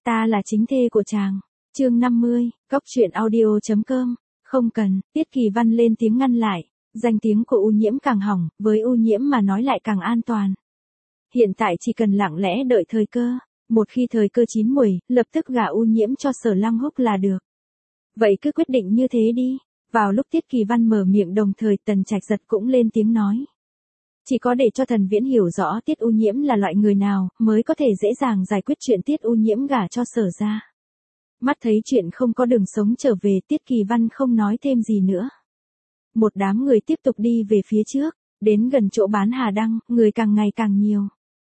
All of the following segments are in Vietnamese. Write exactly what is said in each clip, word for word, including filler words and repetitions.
Ta là chính thê của chàng. Chương năm mươi, Cóc truyện audio chấm com. Không cần, Tiết Kỳ Văn lên tiếng ngăn lại. Danh tiếng của U Nhiễm càng hỏng, với U Nhiễm mà nói lại càng an toàn. Hiện tại chỉ cần lặng lẽ đợi thời cơ. Một khi thời cơ chín muồi, lập tức gả U Nhiễm cho Sở Lăng Húc là được. Vậy cứ quyết định như thế đi. Vào lúc Tiết Kỳ Văn mở miệng đồng thời Tần Trạch Giật cũng lên tiếng nói. Chỉ có để cho Thần Viễn hiểu rõ Tiết U Nhiễm là loại người nào, mới có thể dễ dàng giải quyết chuyện Tiết U Nhiễm gả cho Sở gia. Mắt thấy chuyện không có đường sống trở về, Tiết Kỳ Văn không nói thêm gì nữa. Một đám người tiếp tục đi về phía trước, đến gần chỗ bán Hà Đăng, người càng ngày càng nhiều.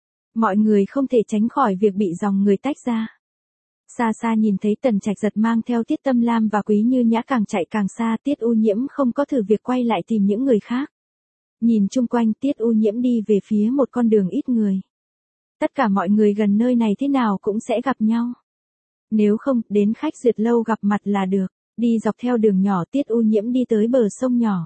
Mọi người không thể tránh khỏi việc bị dòng người tách ra. Xa xa nhìn thấy Tần Trạch Giật mang theo Tiết Tâm Lam và Quý Như Nhã càng chạy càng xa, Tiết U Nhiễm không có thử việc quay lại tìm những người khác. Nhìn chung quanh, Tiết U Nhiễm đi về phía một con đường ít người. Tất cả mọi người gần nơi này thế nào cũng sẽ gặp nhau. Nếu không, đến khách duyệt lâu gặp mặt là được. Đi dọc theo đường nhỏ, Tiết U Nhiễm đi tới bờ sông nhỏ.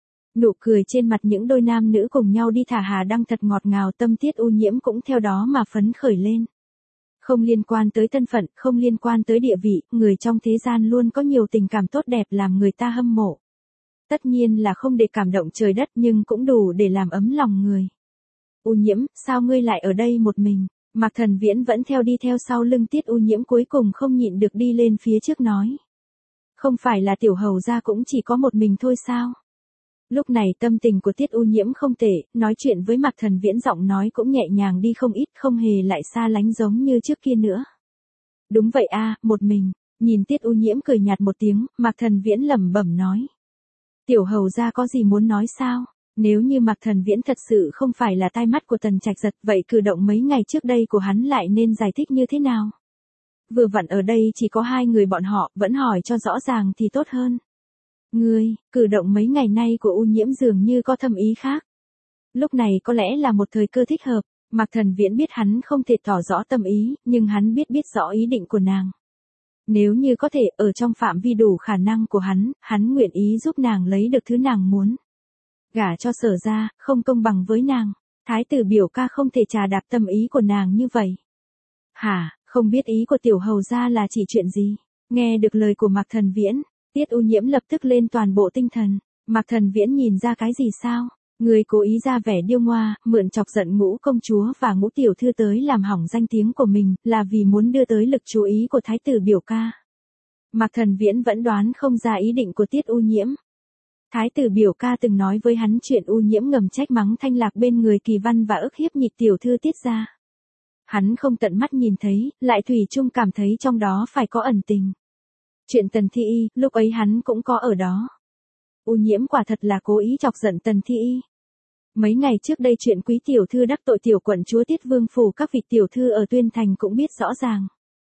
Nụ cười trên mặt những đôi nam nữ cùng nhau đi thả Hà Đăng thật ngọt ngào, tâm Tiết U Nhiễm cũng theo đó mà phấn khởi lên. Không liên quan tới thân phận, không liên quan tới địa vị, người trong thế gian luôn có nhiều tình cảm tốt đẹp làm người ta hâm mộ. Tất nhiên là không để cảm động trời đất nhưng cũng đủ để làm ấm lòng người. U Nhiễm, sao ngươi lại ở đây một mình? Mạc Thần Viễn vẫn theo đi theo sau lưng Tiết U Nhiễm, cuối cùng không nhịn được đi lên phía trước nói. Không phải là tiểu hầu gia cũng chỉ có một mình thôi sao? Lúc này tâm tình của Tiết U Nhiễm không tệ, nói chuyện với Mạc Thần Viễn giọng nói cũng nhẹ nhàng đi không ít, không hề lại xa lánh giống như trước kia nữa. Đúng vậy a, một mình. Nhìn Tiết U Nhiễm cười nhạt một tiếng, Mạc Thần Viễn lẩm bẩm nói. Tiểu hầu gia có gì muốn nói sao? Nếu như Mạc Thần Viễn thật sự không phải là tai mắt của Tần Trạch Giật, vậy cử động mấy ngày trước đây của hắn lại nên giải thích như thế nào? Vừa vặn ở đây chỉ có hai người bọn họ, vẫn hỏi cho rõ ràng thì tốt hơn. Ngươi, cử động mấy ngày nay của U Nhiễm dường như có thâm ý khác. Lúc này có lẽ là một thời cơ thích hợp, Mạc Thần Viễn biết hắn không thể tỏ rõ tâm ý, nhưng hắn biết biết rõ ý định của nàng. Nếu như có thể ở trong phạm vi đủ khả năng của hắn, hắn nguyện ý giúp nàng lấy được thứ nàng muốn. Gả cho Sở gia, không công bằng với nàng. Thái tử biểu ca không thể trà đạp tâm ý của nàng như vậy. Hả, không biết ý của tiểu hầu gia là chỉ chuyện gì? Nghe được lời của Mạc Thần Viễn, Tiết U Nhiễm lập tức lên toàn bộ tinh thần. Mạc Thần Viễn nhìn ra cái gì sao? Người cố ý ra vẻ điêu ngoa, mượn chọc giận Ngũ công chúa và Ngũ tiểu thư tới làm hỏng danh tiếng của mình, là vì muốn đưa tới lực chú ý của thái tử biểu ca. Mạc Thần Viễn vẫn đoán không ra ý định của Tiết U Nhiễm. Thái tử biểu ca từng nói với hắn chuyện U Nhiễm ngầm trách mắng Thanh Lạc bên người Kỳ Văn và ức hiếp nhị tiểu thư Tiết gia. Hắn không tận mắt nhìn thấy, lại thủy chung cảm thấy trong đó phải có ẩn tình. Chuyện Tần Thi Y, lúc ấy hắn cũng có ở đó. U Nhiễm quả thật là cố ý chọc giận Tần Thi Y. Mấy ngày trước đây chuyện quý tiểu thư đắc tội tiểu quận chúa Tiết Vương phủ, các vị tiểu thư ở Tuyên Thành cũng biết rõ ràng.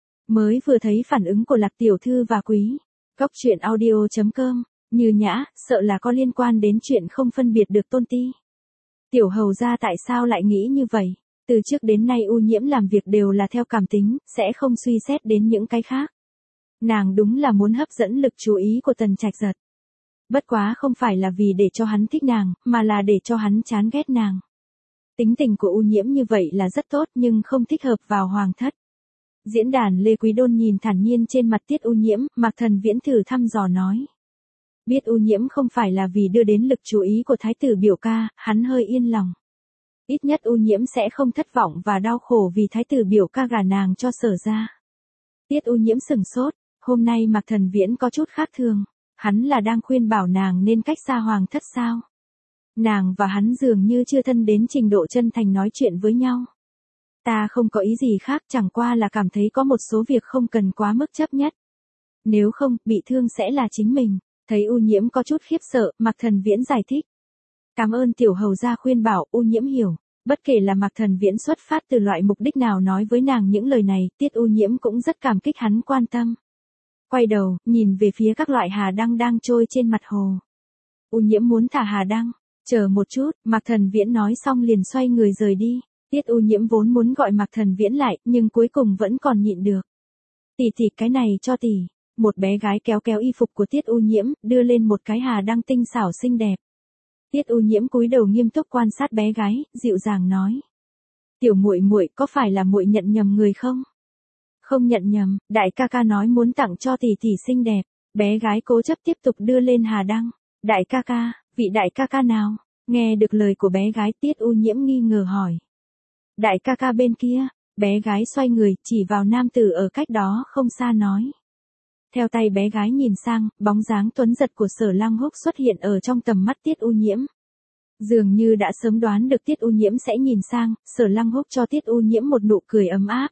Mới vừa thấy phản ứng của Lạc tiểu thư và quý. Cóc truyện audio chấm com. Như Nhã, sợ là có liên quan đến chuyện không phân biệt được tôn ti. Tiểu hầu gia tại sao lại nghĩ như vậy? Từ trước đến nay U Nhiễm làm việc đều là theo cảm tính, sẽ không suy xét đến những cái khác. Nàng đúng là muốn hấp dẫn lực chú ý của Tần Trạch Giật. Bất quá không phải là vì để cho hắn thích nàng, mà là để cho hắn chán ghét nàng. Tính tình của U Nhiễm như vậy là rất tốt nhưng không thích hợp vào hoàng thất. Diễn đàn Lê Quý Đôn nhìn thản nhiên trên mặt Tiết U Nhiễm, Mạc Thần Viễn thử thăm dò nói. Biết U Nhiễm không phải là vì đưa đến lực chú ý của thái tử biểu ca, hắn hơi yên lòng. Ít nhất U Nhiễm sẽ không thất vọng và đau khổ vì thái tử biểu ca gả nàng cho Sở gia. Tiết U Nhiễm sừng sốt, hôm nay Mạc Thần Viễn có chút khác thường, hắn là đang khuyên bảo nàng nên cách xa hoàng thất sao? Nàng và hắn dường như chưa thân đến trình độ chân thành nói chuyện với nhau. Ta không có ý gì khác, chẳng qua là cảm thấy có một số việc không cần quá mức chấp nhất. Nếu không, bị thương sẽ là chính mình. Thấy U Nhiễm có chút khiếp sợ, Mạc Thần Viễn giải thích. Cảm ơn tiểu hầu gia khuyên bảo, U Nhiễm hiểu. Bất kể là Mạc Thần Viễn xuất phát từ loại mục đích nào nói với nàng những lời này, Tiết U Nhiễm cũng rất cảm kích hắn quan tâm. Quay đầu, nhìn về phía các loại hà đăng đang trôi trên mặt hồ. U Nhiễm muốn thả hà đăng. Chờ một chút, Mạc Thần Viễn nói xong liền xoay người rời đi. Tiết U Nhiễm vốn muốn gọi Mạc Thần Viễn lại, nhưng cuối cùng vẫn còn nhịn được. Tỷ tỷ, cái này cho tỷ. Một bé gái kéo kéo y phục của Tiết U Nhiễm, đưa lên một cái hà đăng tinh xảo xinh đẹp. Tiết U Nhiễm cúi đầu nghiêm túc quan sát bé gái, dịu dàng nói: "Tiểu muội muội, có phải là muội nhận nhầm người không?" Không nhận nhầm, đại ca ca nói muốn tặng cho tỷ tỷ xinh đẹp. Bé gái cố chấp tiếp tục đưa lên Hà Đăng. Đại ca ca, vị đại ca ca nào? Nghe được lời của bé gái, Tiết U Nhiễm nghi ngờ hỏi. Đại ca ca bên kia, bé gái xoay người, chỉ vào nam tử ở cách đó không xa nói. Theo tay bé gái nhìn sang, bóng dáng tuấn giật của Sở Lăng Húc xuất hiện ở trong tầm mắt Tiết U Nhiễm. Dường như đã sớm đoán được Tiết U Nhiễm sẽ nhìn sang, Sở Lăng Húc cho Tiết U Nhiễm một nụ cười ấm áp.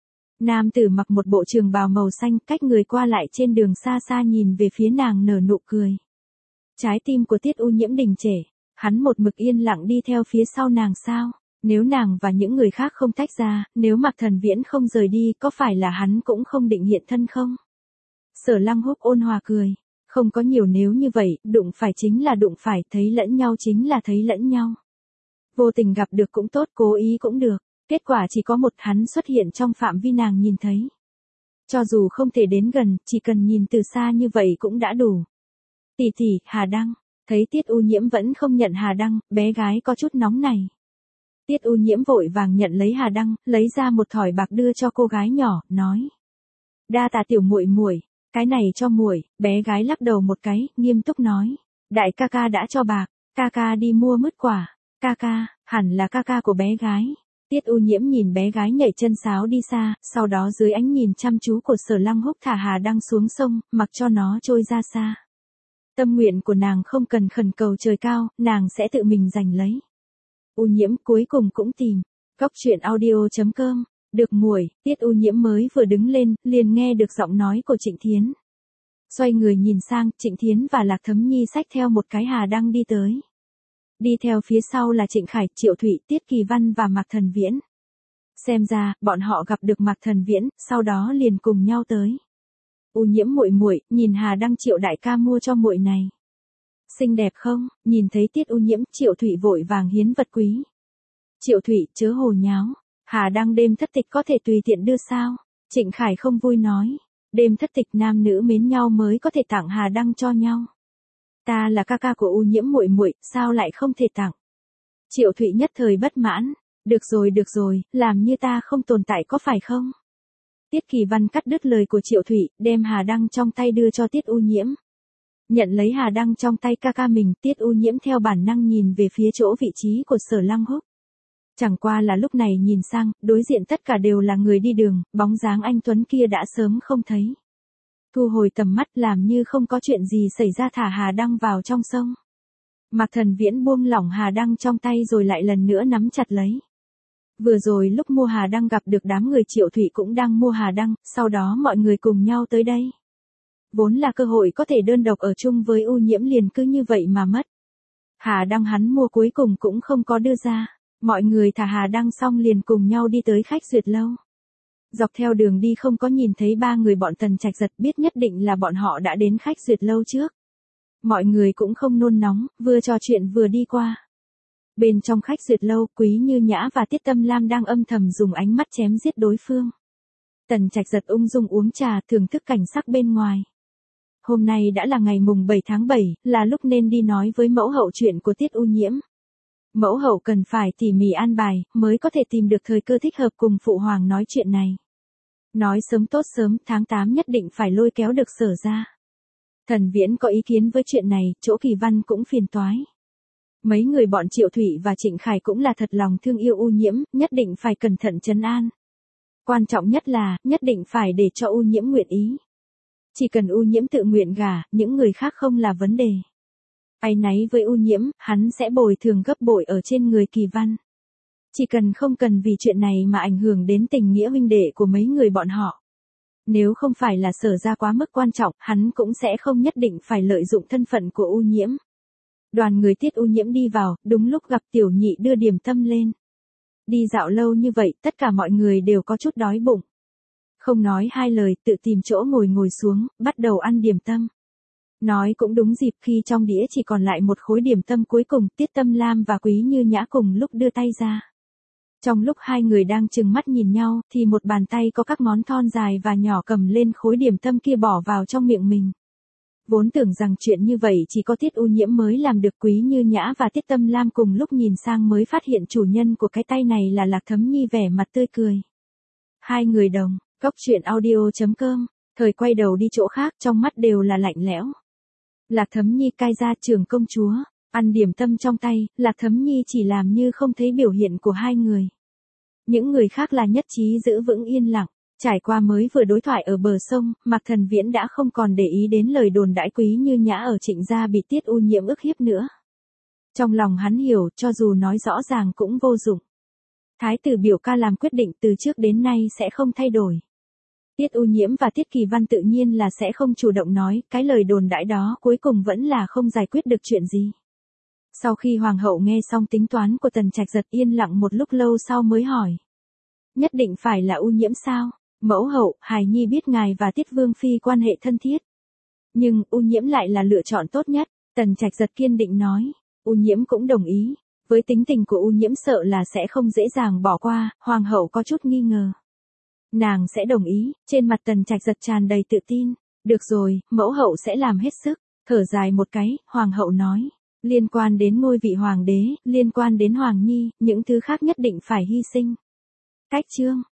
Nam tử mặc một bộ trường bào màu xanh, cách người qua lại trên đường xa xa nhìn về phía nàng nở nụ cười. Trái tim của Tiết U Nhiễm đình trệ, hắn một mực yên lặng đi theo phía sau nàng sao? Nếu nàng và những người khác không tách ra, nếu Mạc Thần Viễn không rời đi, có phải là hắn cũng không định hiện thân không? Sở Lăng Húc ôn hòa cười, không có nhiều nếu như vậy, đụng phải chính là đụng phải, thấy lẫn nhau chính là thấy lẫn nhau. Vô tình gặp được cũng tốt, cố ý cũng được, kết quả chỉ có một, hắn xuất hiện trong phạm vi nàng nhìn thấy. Cho dù không thể đến gần, chỉ cần nhìn từ xa như vậy cũng đã đủ. Tỷ tỷ, Hà Đăng, thấy Tiết U Nhiễm vẫn không nhận Hà Đăng, bé gái có chút nóng này. Tiết U Nhiễm vội vàng nhận lấy Hà Đăng, lấy ra một thỏi bạc đưa cho cô gái nhỏ, nói: "Đa tạ tiểu muội muội, cái này cho muội." Bé gái lắc đầu một cái, nghiêm túc nói: "Đại ca ca đã cho bạc, ca ca đi mua mứt quả." Ca ca, hẳn là ca ca của bé gái. Tiết U Nhiễm nhìn bé gái nhảy chân sáo đi xa, sau đó dưới ánh nhìn chăm chú của Sở Lăng Húc thả Hà Đăng xuống sông, mặc cho nó trôi ra xa. Tâm nguyện của nàng không cần khẩn cầu trời cao, nàng sẽ tự mình giành lấy. U Nhiễm cuối cùng cũng tìm. Góc truyện audio chấm com. Được muội, Tiết U Nhiễm mới vừa đứng lên, liền nghe được giọng nói của Trịnh Thiến. Xoay người nhìn sang, Trịnh Thiến và Lạc Thấm Nhi xách theo một cái Hà Đăng đi tới. Đi theo phía sau là Trịnh Khải, Triệu Thụy, Tiết Kỳ Văn và Mạc Thần Viễn. Xem ra, bọn họ gặp được Mạc Thần Viễn, sau đó liền cùng nhau tới. U Nhiễm muội muội, nhìn Hà Đăng Triệu đại ca mua cho muội này. Xinh đẹp không? Nhìn thấy Tiết U Nhiễm, Triệu Thụy vội vàng hiến vật quý. Triệu Thụy, chớ hồ nháo. Hà Đăng đêm thất tịch có thể tùy tiện đưa sao? Trịnh Khải không vui nói. Đêm thất tịch nam nữ mến nhau mới có thể tặng Hà Đăng cho nhau. Ta là ca ca của U Nhiễm muội muội, sao lại không thể tặng? Triệu Thụy nhất thời bất mãn. Được rồi được rồi, làm như ta không tồn tại có phải không? Tiết Kỳ Văn cắt đứt lời của Triệu Thụy, đem Hà Đăng trong tay đưa cho Tiết U Nhiễm. Nhận lấy Hà Đăng trong tay ca ca mình, Tiết U Nhiễm theo bản năng nhìn về phía chỗ vị trí của Sở Lăng Húc. Chẳng qua là lúc này nhìn sang, đối diện tất cả đều là người đi đường, bóng dáng anh tuấn kia đã sớm không thấy. Thu hồi tầm mắt làm như không có chuyện gì xảy ra, thả Hà Đăng vào trong sông. Mạc Thần Viễn buông lỏng Hà Đăng trong tay rồi lại lần nữa nắm chặt lấy. Vừa rồi lúc mua Hà Đăng gặp được đám người Triệu Thụy cũng đang mua Hà Đăng, sau đó mọi người cùng nhau tới đây. Vốn là cơ hội có thể đơn độc ở chung với U Nhiễm liền cứ như vậy mà mất. Hà Đăng hắn mua cuối cùng cũng không có đưa ra. Mọi người thả Hà Đăng xong liền cùng nhau đi tới khách duyệt lâu. Dọc theo đường đi không có nhìn thấy ba người bọn Tần Trạch Giật, biết nhất định là bọn họ đã đến khách duyệt lâu trước. Mọi người cũng không nôn nóng, vừa trò chuyện vừa đi qua. Bên trong khách duyệt lâu, Quý Như Nhã và Tiết Tâm Lam đang âm thầm dùng ánh mắt chém giết đối phương. Tần Trạch Giật ung dung uống trà, thưởng thức cảnh sắc bên ngoài. Hôm nay đã là ngày mùng bảy tháng bảy, là lúc nên đi nói với mẫu hậu chuyện của Tiết U Nhiễm. Mẫu hậu cần phải tỉ mỉ an bài, mới có thể tìm được thời cơ thích hợp cùng phụ hoàng nói chuyện này. Nói sớm tốt sớm, tháng tám nhất định phải lôi kéo được Sở ra. Thần Viễn có ý kiến với chuyện này, chỗ Kỳ Văn cũng phiền toái. Mấy người bọn Triệu Thụy và Trịnh Khải cũng là thật lòng thương yêu U Nhiễm, nhất định phải cẩn thận trấn an. Quan trọng nhất là, nhất định phải để cho U Nhiễm nguyện ý. Chỉ cần U Nhiễm tự nguyện gả, những người khác không là vấn đề. Áy náy với U Nhiễm, hắn sẽ bồi thường gấp bội ở trên người Kỳ Văn. Chỉ cần không cần vì chuyện này mà ảnh hưởng đến tình nghĩa huynh đệ của mấy người bọn họ. Nếu không phải là Sở ra quá mức quan trọng, hắn cũng sẽ không nhất định phải lợi dụng thân phận của U Nhiễm. Đoàn người Tiết U Nhiễm đi vào, đúng lúc gặp Tiểu Nhị đưa điểm tâm lên. Đi dạo lâu như vậy, tất cả mọi người đều có chút đói bụng. Không nói hai lời, tự tìm chỗ ngồi ngồi xuống, bắt đầu ăn điểm tâm. Nói cũng đúng dịp, khi trong đĩa chỉ còn lại một khối điểm tâm cuối cùng, Tiết Tâm Lam và Quý Như Nhã cùng lúc đưa tay ra. Trong lúc hai người đang trừng mắt nhìn nhau, thì một bàn tay có các món thon dài và nhỏ cầm lên khối điểm tâm kia bỏ vào trong miệng mình. Vốn tưởng rằng chuyện như vậy chỉ có Tiết U Nhiễm mới làm được, Quý Như Nhã và Tiết Tâm Lam cùng lúc nhìn sang mới phát hiện chủ nhân của cái tay này là Lạc Thấm Nhi, vẻ mặt tươi cười. Hai người đồng. Góc truyện audio.com, thời quay đầu đi chỗ khác trong mắt đều là lạnh lẽo. Lạc Thấm Nhi cai ra Trường công chúa, ăn điểm tâm trong tay, Lạc Thấm Nhi chỉ làm như không thấy biểu hiện của hai người. Những người khác là nhất trí giữ vững yên lặng, trải qua mới vừa đối thoại ở bờ sông, Mạc Thần Viễn đã không còn để ý đến lời đồn đãi Quý Như Nhã ở Trịnh gia bị Tiết U Nhiễm ức hiếp nữa. Trong lòng hắn hiểu, cho dù nói rõ ràng cũng vô dụng. Thái tử biểu ca làm quyết định từ trước đến nay sẽ không thay đổi. Tiết U Nhiễm và Tiết Kỳ Văn tự nhiên là sẽ không chủ động nói, cái lời đồn đãi đó cuối cùng vẫn là không giải quyết được chuyện gì. Sau khi hoàng hậu nghe xong tính toán của Tần Trạch Giật yên lặng một lúc lâu sau mới hỏi. Nhất định phải là U Nhiễm sao? Mẫu hậu, hài nhi biết ngài và Tiết Vương Phi quan hệ thân thiết. Nhưng U Nhiễm lại là lựa chọn tốt nhất, Tần Trạch Giật kiên định nói. U Nhiễm cũng đồng ý. Với tính tình của U Nhiễm sợ là sẽ không dễ dàng bỏ qua, hoàng hậu có chút nghi ngờ. Nàng sẽ đồng ý, trên mặt Tần Trạch Giật tràn đầy tự tin. Được rồi, mẫu hậu sẽ làm hết sức. Thở dài một cái, hoàng hậu nói. Liên quan đến ngôi vị hoàng đế, liên quan đến Hoàng Nhi, những thứ khác nhất định phải hy sinh. Cách chương.